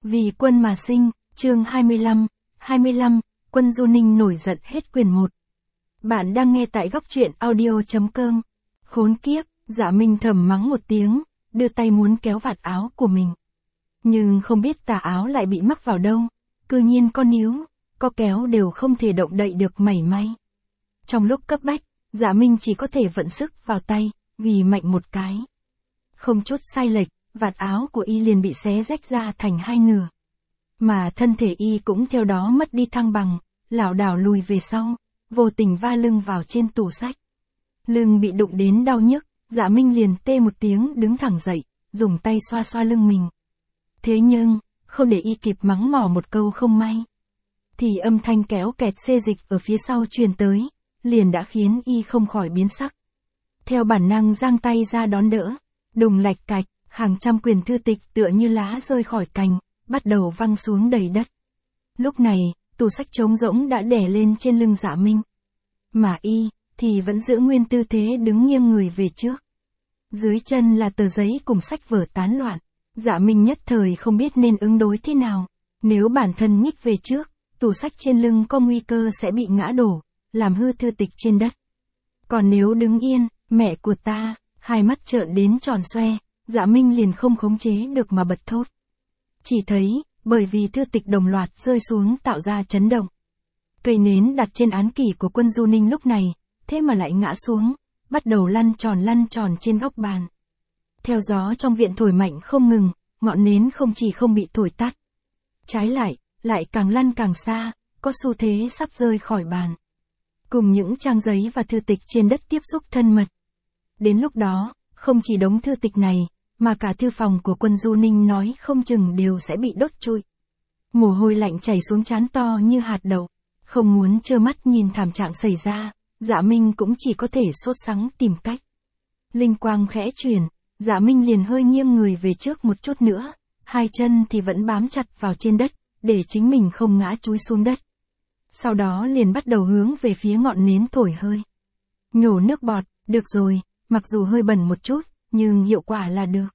Vì quân mà sinh, chương 25, Quân Du Ninh nổi giận hết quyền 1. Bạn đang nghe tại góc truyện audio.com. Khốn kiếp, Dạ Minh thầm mắng một tiếng, đưa tay muốn kéo vạt áo của mình. Nhưng không biết tà áo lại bị mắc vào đâu, cư nhiên có níu, có kéo đều không thể động đậy được mảy may. Trong lúc cấp bách, Dạ Minh chỉ có thể vận sức vào tay, ghi mạnh một cái. Không chút sai lệch, vạt áo của y liền bị xé rách ra thành hai nửa. Mà thân thể y cũng theo đó mất đi thăng bằng, lảo đảo lùi về sau, vô tình va lưng vào trên tủ sách. Lưng bị đụng đến đau nhức, Dạ Minh liền tê một tiếng đứng thẳng dậy, dùng tay xoa xoa lưng mình. Thế nhưng, không để y kịp mắng mỏ một câu không may, thì âm thanh kéo kẹt xê dịch ở phía sau truyền tới, liền đã khiến y không khỏi biến sắc. Theo bản năng giang tay ra đón đỡ, đùng lạch cạch, hàng trăm quyển thư tịch tựa như lá rơi khỏi cành, bắt đầu văng xuống đầy đất. Lúc này, tủ sách trống rỗng đã đè lên trên lưng Dạ Minh. Mà y, thì vẫn giữ nguyên tư thế đứng nghiêng người về trước. Dưới chân là tờ giấy cùng sách vở tán loạn. Dạ Minh nhất thời không biết nên ứng đối thế nào. Nếu bản thân nhích về trước, tủ sách trên lưng có nguy cơ sẽ bị ngã đổ, làm hư thư tịch trên đất. Còn nếu đứng yên, mẹ của ta, hai mắt trợn đến tròn xoe, Dạ Minh liền không khống chế được mà bật thốt. Chỉ thấy, bởi vì thư tịch đồng loạt rơi xuống tạo ra chấn động. Cây nến đặt trên án kỷ của Quân Du Ninh lúc này, thế mà lại ngã xuống, bắt đầu lăn tròn trên góc bàn. Theo gió trong viện thổi mạnh không ngừng, ngọn nến không chỉ không bị thổi tắt. Trái lại càng lăn càng xa, có xu thế sắp rơi khỏi bàn. Cùng những trang giấy và thư tịch trên đất tiếp xúc thân mật. Đến lúc đó, không chỉ đống thư tịch này, mà cả thư phòng của Quân Du Ninh nói không chừng đều sẽ bị đốt trụi. Mồ hôi lạnh chảy xuống trán to như hạt đậu, không muốn trơ mắt nhìn thảm trạng xảy ra, Dạ Minh cũng chỉ có thể sốt sắng tìm cách. Linh quang khẽ chuyển, Dạ Minh liền hơi nghiêng người về trước một chút nữa, hai chân thì vẫn bám chặt vào trên đất, để chính mình không ngã chúi xuống đất. Sau đó liền bắt đầu hướng về phía ngọn nến thổi hơi. Nhổ nước bọt, được rồi, mặc dù hơi bẩn một chút, nhưng hiệu quả là được.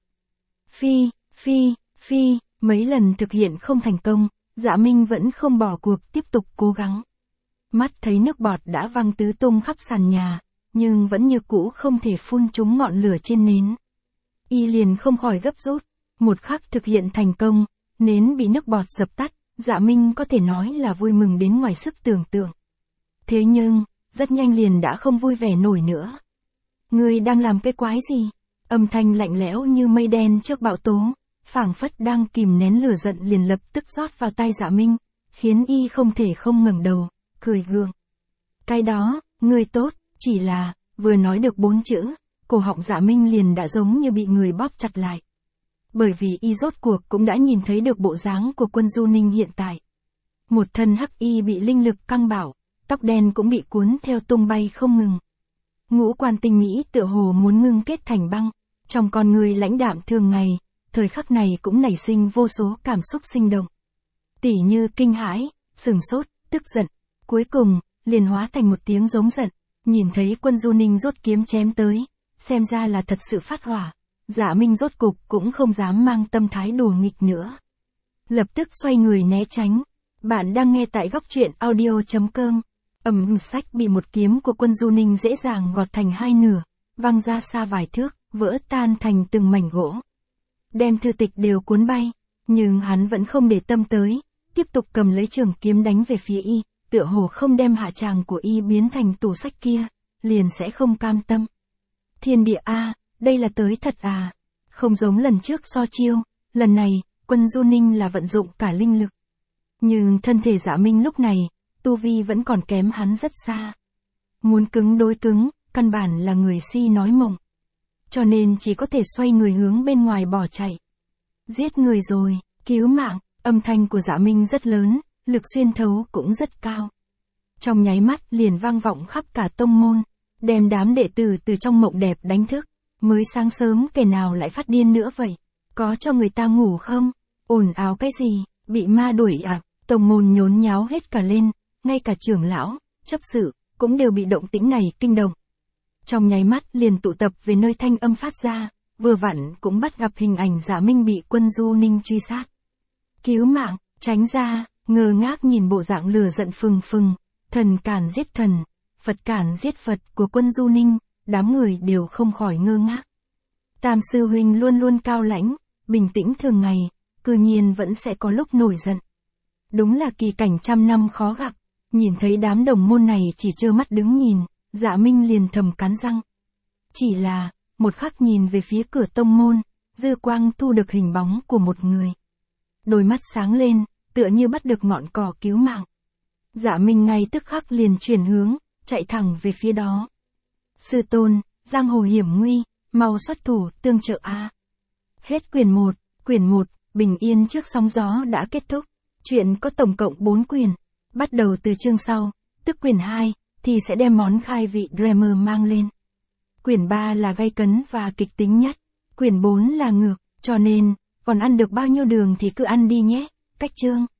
Phi, mấy lần thực hiện không thành công, Dạ Minh vẫn không bỏ cuộc tiếp tục cố gắng. Mắt thấy nước bọt đã văng tứ tung khắp sàn nhà, nhưng vẫn như cũ không thể phun trúng ngọn lửa trên nến. Y liền không khỏi gấp rút, một khắc thực hiện thành công, nến bị nước bọt dập tắt, Dạ Minh có thể nói là vui mừng đến ngoài sức tưởng tượng. Thế nhưng, rất nhanh liền đã không vui vẻ nổi nữa. Ngươi đang làm cái quái gì? Âm thanh lạnh lẽo như mây đen trước bão tố, phảng phất đang kìm nén lửa giận liền lập tức rót vào tay Dạ Minh, khiến y không thể không ngẩng đầu, cười gượng. Cái đó, ngươi tốt, chỉ là, vừa nói được 4 chữ, cổ họng Dạ Minh liền đã giống như bị người bóp chặt lại. Bởi vì y rốt cuộc cũng đã nhìn thấy được bộ dáng của Quân Du Ninh hiện tại. Một thân hắc y bị linh lực căng bảo, tóc đen cũng bị cuốn theo tung bay không ngừng. Ngũ quan tinh mỹ tựa hồ muốn ngưng kết thành băng, trong con người lãnh đạm thường ngày, thời khắc này cũng nảy sinh vô số cảm xúc sinh động. Tỉ như kinh hãi, sửng sốt, tức giận, cuối cùng, liền hóa thành một tiếng giống giận, nhìn thấy Quân Du Ninh rút kiếm chém tới, xem ra là thật sự phát hỏa. Dạ Minh rốt cục cũng không dám mang tâm thái đùa nghịch nữa. Lập tức xoay người né tránh. Bạn đang nghe tại góc truyện audio.com. Sách bị một kiếm của Quân Du Ninh dễ dàng gọt thành hai nửa, văng ra xa vài thước, vỡ tan thành từng mảnh gỗ. Đem thư tịch đều cuốn bay, nhưng hắn vẫn không để tâm tới, tiếp tục cầm lấy trường kiếm đánh về phía y, tựa hồ không đem hạ tràng của y biến thành tủ sách kia, liền sẽ không cam tâm. Thiên địa a, đây là tới thật à? Không giống lần trước so chiêu, lần này, Quân Du Ninh là vận dụng cả linh lực. Nhưng thân thể Dạ Minh lúc này, tu vi vẫn còn kém hắn rất xa. Muốn cứng đối cứng, căn bản là người si nói mộng. Cho nên chỉ có thể xoay người hướng bên ngoài bỏ chạy. Giết người rồi, cứu mạng, âm thanh của Dạ Minh rất lớn, lực xuyên thấu cũng rất cao. Trong nháy mắt liền vang vọng khắp cả tông môn, đem đám đệ tử từ trong mộng đẹp đánh thức. Mới sáng sớm kẻ nào lại phát điên nữa vậy? Có cho người ta ngủ không? Ồn ào cái gì? Bị ma đuổi à? Tông môn nhốn nháo hết cả lên, ngay cả trưởng lão, chấp sự, cũng đều bị động tĩnh này kinh động. Trong nháy mắt liền tụ tập về nơi thanh âm phát ra, vừa vặn cũng bắt gặp hình ảnh Dạ Minh bị Quân Du Ninh truy sát. Cứu mạng, tránh ra, ngơ ngác nhìn bộ dạng lửa giận phừng phừng, thần cản giết thần, Phật cản giết Phật của quân Du Ninh, đám người đều không khỏi ngơ ngác. Tam sư huynh luôn luôn cao lãnh, bình tĩnh thường ngày, cư nhiên vẫn sẽ có lúc nổi giận. Đúng là kỳ cảnh trăm năm khó gặp, nhìn thấy đám đồng môn này chỉ trơ mắt đứng nhìn, Dạ Minh liền thầm cắn răng. Chỉ là, một khắc nhìn về phía cửa tông môn, dư quang thu được hình bóng của một người. Đôi mắt sáng lên, tựa như bắt được ngọn cỏ cứu mạng. Dạ Minh ngay tức khắc liền chuyển hướng, chạy thẳng về phía đó. Sư tôn, giang hồ hiểm nguy, mau xuất thủ tương trợ a. Hết quyển 1, bình yên trước sóng gió đã kết thúc. Chuyện có tổng cộng 4 quyển. Bắt đầu từ chương sau, tức quyển 2, thì sẽ đem món khai vị drama mang lên. Quyển 3 là gay cấn và kịch tính nhất. Quyển 4 là ngược, cho nên, còn ăn được bao nhiêu đường thì cứ ăn đi nhé. Cách chương.